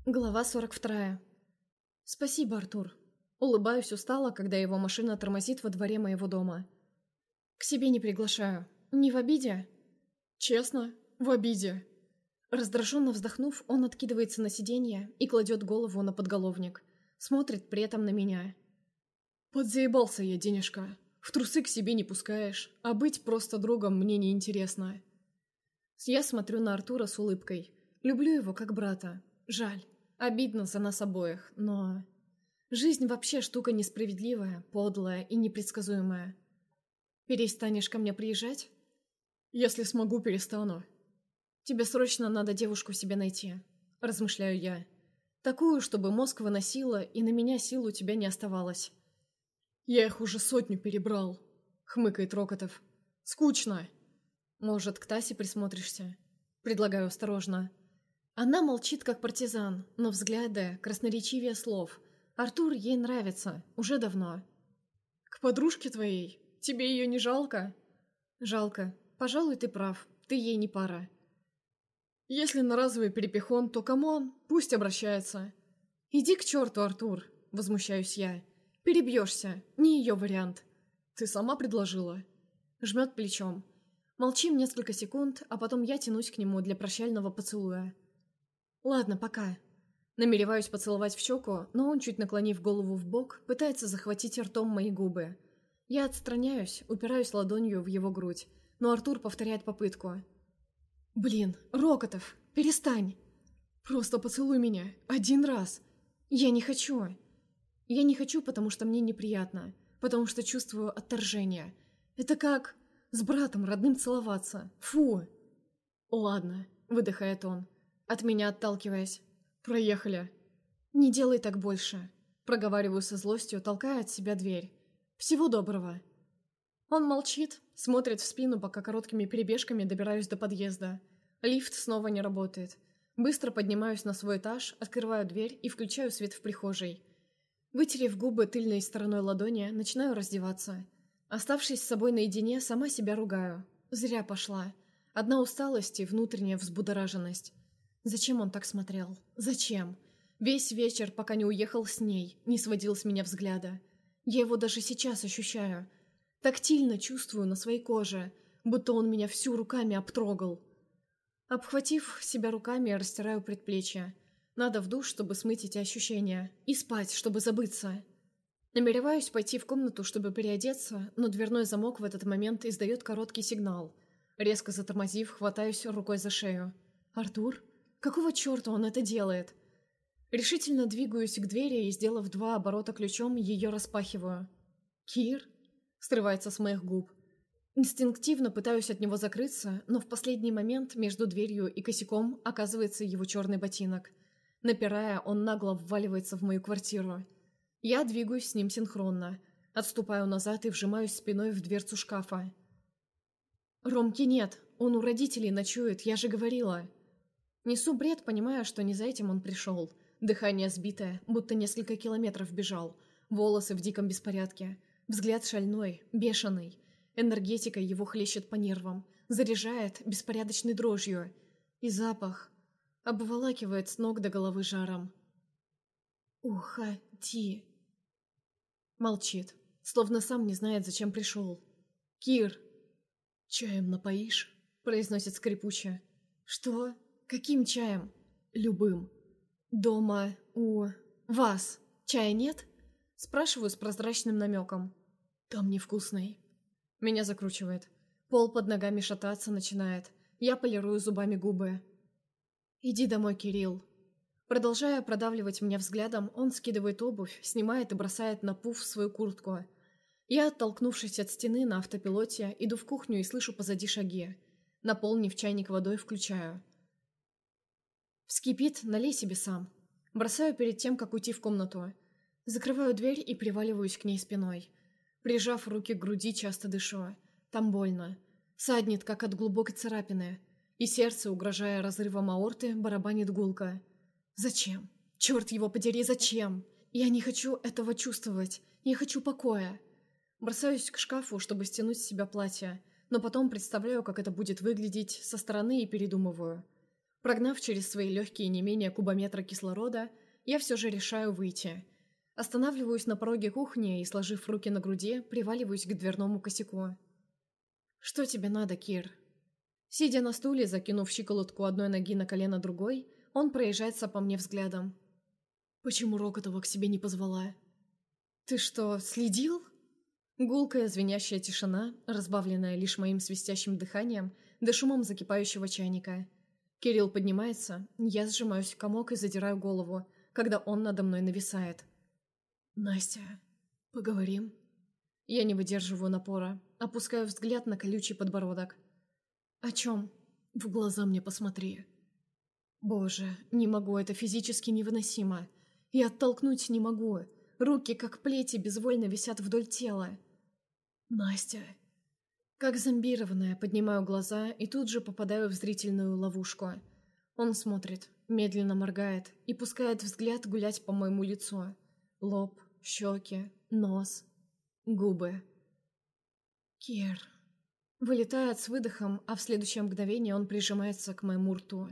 Глава 42. Спасибо, Артур. Улыбаюсь устало, когда его машина тормозит во дворе моего дома. К себе не приглашаю. Не в обиде? Честно, в обиде. Раздраженно вздохнув, он откидывается на сиденье и кладет голову на подголовник. Смотрит при этом на меня. Подзаебался я, денежка. В трусы к себе не пускаешь, а быть просто другом мне не интересно. Я смотрю на Артура с улыбкой. Люблю его как брата. Жаль. Обидно за нас обоих, но... Жизнь вообще штука несправедливая, подлая и непредсказуемая. Перестанешь ко мне приезжать? Если смогу, перестану. Тебе срочно надо девушку себе найти, размышляю я. Такую, чтобы мозг выносила, и на меня сил у тебя не оставалось. Я их уже 100 перебрал, хмыкает Рокотов. Скучно. Может, к Тасе присмотришься? Предлагаю осторожно. Она молчит, как партизан, но взгляды красноречивее слов. Артур ей нравится, уже давно. «К подружке твоей? Тебе ее не жалко?» «Жалко. Пожалуй, ты прав. Ты ей не пара». «Если на разовый перепихон, то камон, пусть обращается». «Иди к черту, Артур», — возмущаюсь я. «Перебьешься. Не ее вариант». «Ты сама предложила?» Жмет плечом. Молчим несколько секунд, а потом я тянусь к нему для прощального поцелуя. «Ладно, пока». Намереваюсь поцеловать в щеку, но он, чуть наклонив голову в бок, пытается захватить ртом мои губы. Я отстраняюсь, упираюсь ладонью в его грудь, но Артур повторяет попытку. «Блин, Рокотов, перестань! Просто поцелуй меня, 1 раз! Я не хочу!» Я не хочу, потому что мне неприятно, потому что чувствую отторжение. Это как с братом родным целоваться. Фу! «Ладно», — выдыхает он, от меня отталкиваясь. «Проехали». «Не делай так больше», — проговариваю со злостью, толкая от себя дверь. «Всего доброго». Он молчит, смотрит в спину, пока короткими перебежками добираюсь до подъезда. Лифт снова не работает. Быстро поднимаюсь на свой этаж, открываю дверь и включаю свет в прихожей. Вытерев губы тыльной стороной ладони, начинаю раздеваться. Оставшись с собой наедине, сама себя ругаю. Зря пошла. Одна усталость и внутренняя взбудораженность. Зачем он так смотрел? Зачем? Весь вечер, пока не уехал с ней, не сводил с меня взгляда. Я его даже сейчас ощущаю. Тактильно чувствую на своей коже, будто он меня всю руками обтрогал. Обхватив себя руками, растираю предплечья. Надо в душ, чтобы смыть эти ощущения. И спать, чтобы забыться. Намереваюсь пойти в комнату, чтобы переодеться, но дверной замок в этот момент издает короткий сигнал. Резко затормозив, хватаюсь рукой за шею. «Артур? Какого черта он это делает?» Решительно двигаюсь к двери и, сделав 2 оборота ключом, ее распахиваю. «Кир?» — срывается с моих губ. Инстинктивно пытаюсь от него закрыться, но в последний момент между дверью и косяком оказывается его черный ботинок. Напирая, он нагло вваливается в мою квартиру. Я двигаюсь с ним синхронно. Отступаю назад и вжимаюсь спиной в дверцу шкафа. «Ромки нет, он у родителей ночует, я же говорила». Несу бред, понимая, что не за этим он пришел. Дыхание сбитое, будто несколько километров бежал. Волосы в диком беспорядке. Взгляд шальной, бешеный. Энергетика его хлещет по нервам. Заряжает беспорядочной дрожью. И запах обволакивает с ног до головы жаром. «Уходи!» Молчит, словно сам не знает, зачем пришел. «Кир!» «Чаем напоишь?» — произносит скрипуче. «Что? Каким чаем?» «Любым». «Дома у вас чая нет?» Спрашиваю с прозрачным намеком. «Там невкусный». Меня закручивает. Пол под ногами шататься начинает. Я полирую зубами губы. «Иди домой, Кирилл». Продолжая продавливать меня взглядом, он скидывает обувь, снимает и бросает на пуф свою куртку. Я, оттолкнувшись от стены на автопилоте, иду в кухню и слышу позади шаги. Наполнив чайник водой, включаю. Вскипит, налей себе сам. Бросаю перед тем, как уйти в комнату. Закрываю дверь и приваливаюсь к ней спиной. Прижав руки к груди, часто дышу. Там больно. Саднет, как от глубокой царапины. И сердце, угрожая разрывом аорты, барабанит гулко. Зачем? Черт его подери, зачем? Я не хочу этого чувствовать. Я хочу покоя. Бросаюсь к шкафу, чтобы стянуть с себя платье, но потом представляю, как это будет выглядеть со стороны и передумываю. Прогнав через свои легкие не менее кубометра кислорода, я все же решаю выйти. Останавливаюсь на пороге кухни и, сложив руки на груди, приваливаюсь к дверному косяку. «Что тебе надо, Кир?» Сидя на стуле, закинув щиколотку одной ноги на колено другой, он проезжается по мне взглядом. «Почему Рокотова к себе не позвала?» «Ты что, следил?» Гулкая, звенящая тишина, разбавленная лишь моим свистящим дыханием, да шумом закипающего чайника. Кирилл поднимается, я сжимаюсь в комок и задираю голову, когда он надо мной нависает. «Настя, поговорим?» Я не выдерживаю напора, опускаю взгляд на колючий подбородок. «О чем?» «В глаза мне посмотри». Боже, не могу, это физически невыносимо. И оттолкнуть не могу. Руки, как плети, безвольно висят вдоль тела. «Настя...» Как зомбированная, поднимаю глаза и тут же попадаю в зрительную ловушку. Он смотрит, медленно моргает и пускает взгляд гулять по моему лицу. Лоб, щеки, нос, губы. «Кир...» Вылетает с выдохом, а в следующее мгновение он прижимается к моему рту.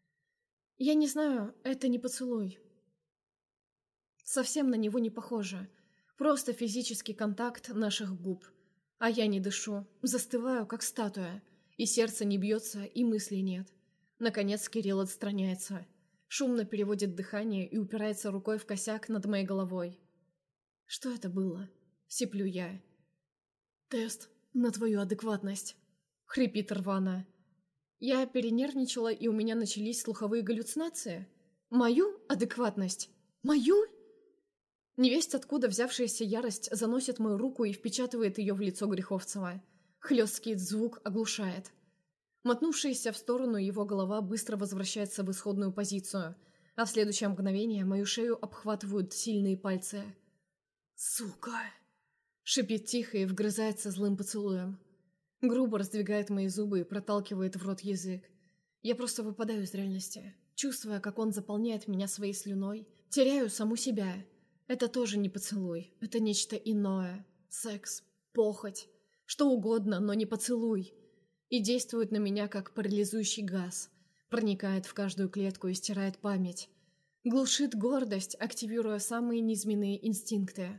Я не знаю, это не поцелуй. Совсем на него не похоже. Просто физический контакт наших губ. А я не дышу, застываю, как статуя. И сердце не бьется, и мыслей нет. Наконец Кирилл отстраняется. Шумно переводит дыхание и упирается рукой в косяк над моей головой. «Что это было?» — сиплю я. «Тест на твою адекватность», — хрипит рвано. Я перенервничала, и у меня начались слуховые галлюцинации. Мою адекватность? Мою? Невесть, откуда взявшаяся ярость, заносит мою руку и впечатывает ее в лицо Греховцева. Хлесткий звук оглушает. Мотнувшаяся в сторону его голова быстро возвращается в исходную позицию, а в следующее мгновение мою шею обхватывают сильные пальцы. «Сука!» — шипит тихо и вгрызается злым поцелуем. Грубо раздвигает мои зубы и проталкивает в рот язык. Я просто выпадаю из реальности, чувствуя, как он заполняет меня своей слюной. Теряю саму себя. Это тоже не поцелуй, это нечто иное. Секс, похоть, что угодно, но не поцелуй. И действует на меня, как парализующий газ. Проникает в каждую клетку и стирает память. Глушит гордость, активируя самые низменные инстинкты.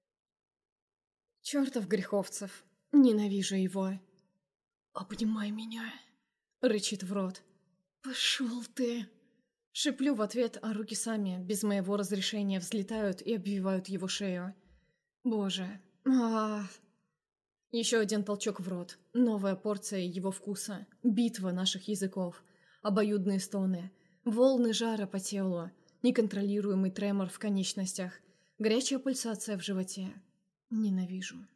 Чертов Греховцев. Ненавижу его. «Обнимай меня», — рычит в рот. «Пошел ты!» Шиплю в ответ, а руки сами, без моего разрешения, взлетают и обвивают его шею. Боже. Еще один толчок в рот. Новая порция его вкуса. Битва наших языков. Обоюдные стоны. Волны жара по телу. Неконтролируемый тремор в конечностях. Горячая пульсация в животе. Ненавижу.